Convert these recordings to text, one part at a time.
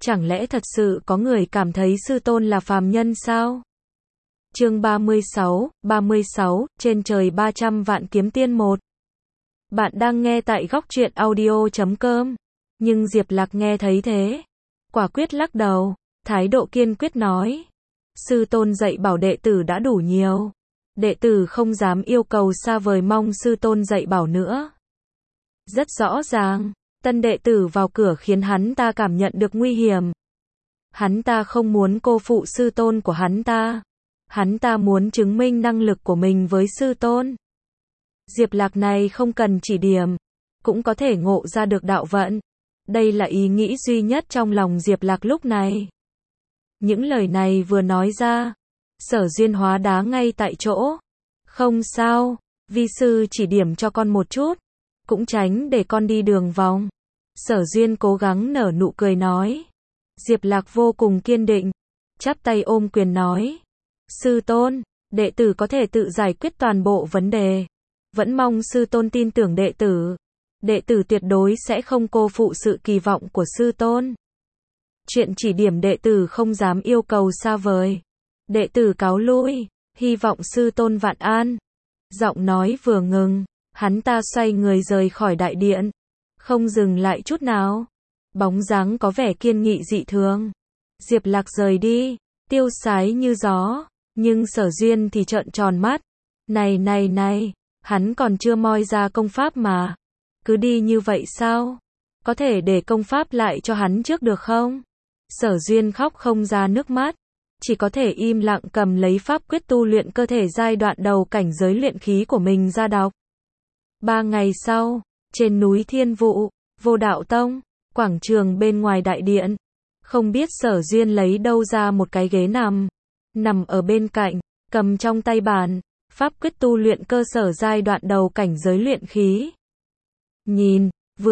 Chẳng lẽ thật sự có người cảm thấy sư tôn là phàm nhân sao? Chương 36, trên trời 300 vạn kiếm tiên 1. Bạn đang nghe tại góc truyện audio.com. Nhưng Diệp Lạc nghe thấy thế, quả quyết lắc đầu, thái độ kiên quyết nói. Sư tôn dạy bảo đệ tử đã đủ nhiều. Đệ tử không dám yêu cầu xa vời, mong sư tôn dạy bảo nữa. Rất rõ ràng, tân đệ tử vào cửa khiến hắn ta cảm nhận được nguy hiểm. Hắn ta không muốn cô phụ sư tôn của hắn ta. Hắn ta muốn chứng minh năng lực của mình với sư tôn. Diệp Lạc này không cần chỉ điểm, cũng có thể ngộ ra được đạo vận. Đây là ý nghĩ duy nhất trong lòng Diệp Lạc lúc này. Những lời này vừa nói ra, Sở Duyên hóa đá ngay tại chỗ. Không sao, vi sư chỉ điểm cho con một chút, cũng tránh để con đi đường vòng. Sở Duyên cố gắng nở nụ cười nói. Diệp Lạc vô cùng kiên định, chắp tay ôm quyền nói. Sư tôn, đệ tử có thể tự giải quyết toàn bộ vấn đề. Vẫn mong sư tôn tin tưởng đệ tử. Đệ tử tuyệt đối sẽ không cô phụ sự kỳ vọng của sư tôn. Chuyện chỉ điểm đệ tử không dám yêu cầu xa vời. Đệ tử cáo lui, hy vọng sư tôn vạn an. Giọng nói vừa ngừng, hắn ta xoay người rời khỏi đại điện, không dừng lại chút nào. Bóng dáng có vẻ kiên nghị dị thường. Diệp Lạc rời đi, tiêu sái như gió, nhưng Sở Duyên thì trợn tròn mắt. Này, hắn còn chưa moi ra công pháp mà. Cứ đi như vậy sao? Có thể để công pháp lại cho hắn trước được không? Sở Duyên khóc không ra nước mắt, chỉ có thể im lặng cầm lấy pháp quyết tu luyện cơ thể giai đoạn đầu cảnh giới luyện khí của mình ra đọc. 3 ngày sau, trên núi Thiên Vụ, Vô Đạo Tông, quảng trường bên ngoài đại điện, không biết Sở Duyên lấy đâu ra một cái ghế nằm ở bên cạnh, cầm trong tay bàn, pháp quyết tu luyện cơ sở giai đoạn đầu cảnh giới luyện khí. Nhìn,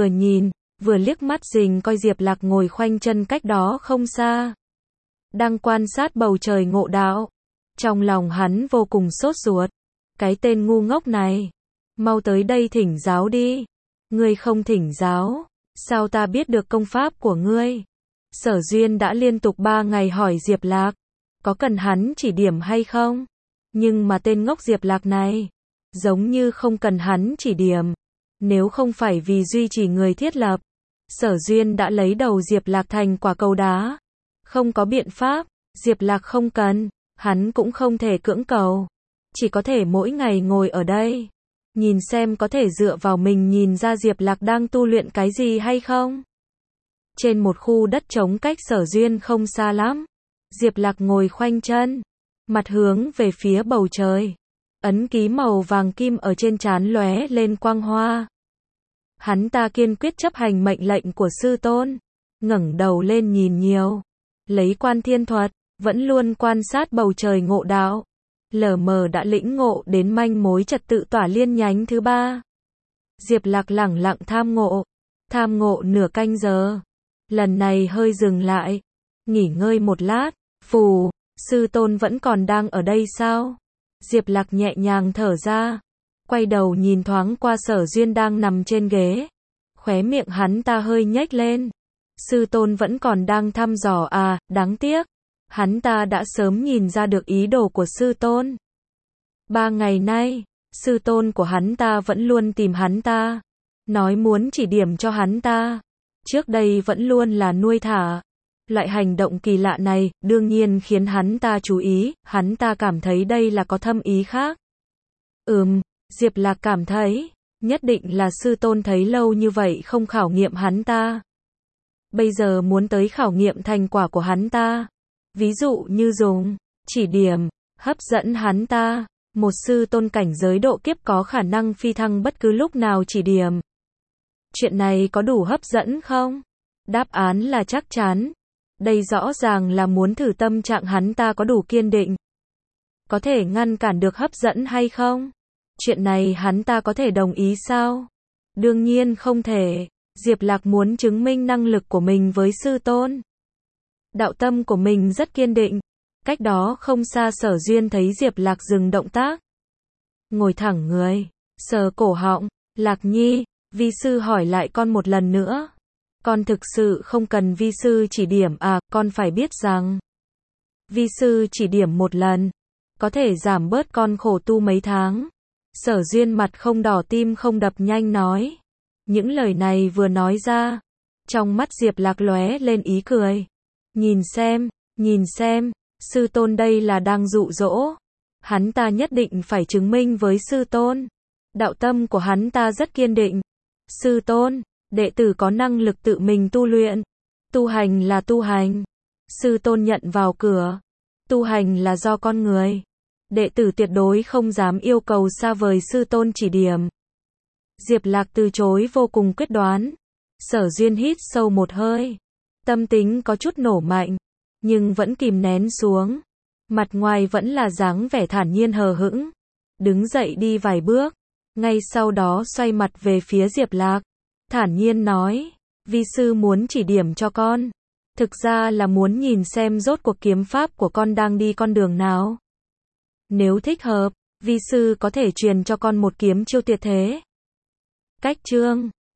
vừa liếc mắt rình coi Diệp Lạc ngồi khoanh chân cách đó không xa, đang quan sát bầu trời ngộ đạo. Trong lòng hắn vô cùng sốt ruột. Cái tên ngu ngốc này, mau tới đây thỉnh giáo đi. Ngươi không thỉnh giáo, sao ta biết được công pháp của ngươi? Sở Duyên đã liên tục 3 ngày hỏi Diệp Lạc, có cần hắn chỉ điểm hay không? Nhưng mà tên ngốc Diệp Lạc này, giống như không cần hắn chỉ điểm. Nếu không phải vì duy trì người thiết lập, Sở Duyên đã lấy đầu Diệp Lạc thành quả cầu đá. Không có biện pháp, Diệp Lạc không cần, hắn cũng không thể cưỡng cầu. Chỉ có thể mỗi ngày ngồi ở đây, nhìn xem có thể dựa vào mình nhìn ra Diệp Lạc đang tu luyện cái gì hay không. Trên một khu đất trống cách Sở Duyên không xa lắm, Diệp Lạc ngồi khoanh chân, mặt hướng về phía bầu trời. Ấn ký màu vàng kim ở trên trán lóe lên quang hoa. Hắn ta kiên quyết chấp hành mệnh lệnh của sư tôn, ngẩng đầu lên nhìn nhiều, lấy Quan Thiên thuật, vẫn luôn quan sát bầu trời ngộ đạo. Lờ mờ đã lĩnh ngộ đến manh mối trật tự tỏa liên nhánh thứ 3. Diệp Lạc lẳng lặng tham ngộ nửa canh giờ. Lần này hơi dừng lại, nghỉ ngơi một lát. Phù, sư tôn vẫn còn đang ở đây sao? Diệp Lạc nhẹ nhàng thở ra, quay đầu nhìn thoáng qua Sở Duyên đang nằm trên ghế. Khóe miệng hắn ta hơi nhếch lên. Sư tôn vẫn còn đang thăm dò à, đáng tiếc. Hắn ta đã sớm nhìn ra được ý đồ của sư tôn. 3 ngày nay, sư tôn của hắn ta vẫn luôn tìm hắn ta, nói muốn chỉ điểm cho hắn ta. Trước đây vẫn luôn là nuôi thả. Loại hành động kỳ lạ này, đương nhiên khiến hắn ta chú ý, hắn ta cảm thấy đây là có thâm ý khác. Diệp Lạc cảm thấy, nhất định là sư tôn thấy lâu như vậy không khảo nghiệm hắn ta. Bây giờ muốn tới khảo nghiệm thành quả của hắn ta. Ví dụ như dùng, chỉ điểm, hấp dẫn hắn ta. Một sư tôn cảnh giới độ kiếp có khả năng phi thăng bất cứ lúc nào chỉ điểm. Chuyện này có đủ hấp dẫn không? Đáp án là chắc chắn. Đây rõ ràng là muốn thử tâm trạng hắn ta có đủ kiên định. Có thể ngăn cản được hấp dẫn hay không? Chuyện này hắn ta có thể đồng ý sao? Đương nhiên không thể. Diệp Lạc muốn chứng minh năng lực của mình với sư tôn. Đạo tâm của mình rất kiên định. Cách đó không xa Sở Duyên thấy Diệp Lạc dừng động tác. Ngồi thẳng người, sờ cổ họng. Lạc Nhi, vi sư hỏi lại con một lần nữa. Con thực sự không cần vi sư chỉ điểm à, con phải biết rằng vi sư chỉ điểm một lần, có thể giảm bớt con khổ tu mấy tháng. Sở Duyên mặt không đỏ tim không đập nhanh nói. Những lời này vừa nói ra, trong mắt Diệp Lạc lóe lên ý cười. Nhìn xem, sư tôn đây là đang dụ dỗ. Hắn ta nhất định phải chứng minh với sư tôn. Đạo tâm của hắn ta rất kiên định. Sư tôn, đệ tử có năng lực tự mình tu luyện. Tu hành là tu hành. Sư tôn nhận vào cửa. Tu hành là do con người. Đệ tử tuyệt đối không dám yêu cầu xa vời sư tôn chỉ điểm. Diệp Lạc từ chối vô cùng quyết đoán. Sở Duyên hít sâu một hơi. Tâm tính có chút nổ mạnh, nhưng vẫn kìm nén xuống. Mặt ngoài vẫn là dáng vẻ thản nhiên hờ hững. Đứng dậy đi vài bước, ngay sau đó xoay mặt về phía Diệp Lạc. Thản nhiên nói, vi sư muốn chỉ điểm cho con. Thực ra là muốn nhìn xem rốt cuộc kiếm pháp của con đang đi con đường nào. Nếu thích hợp, vi sư có thể truyền cho con một kiếm chiêu tuyệt thế. Cách chương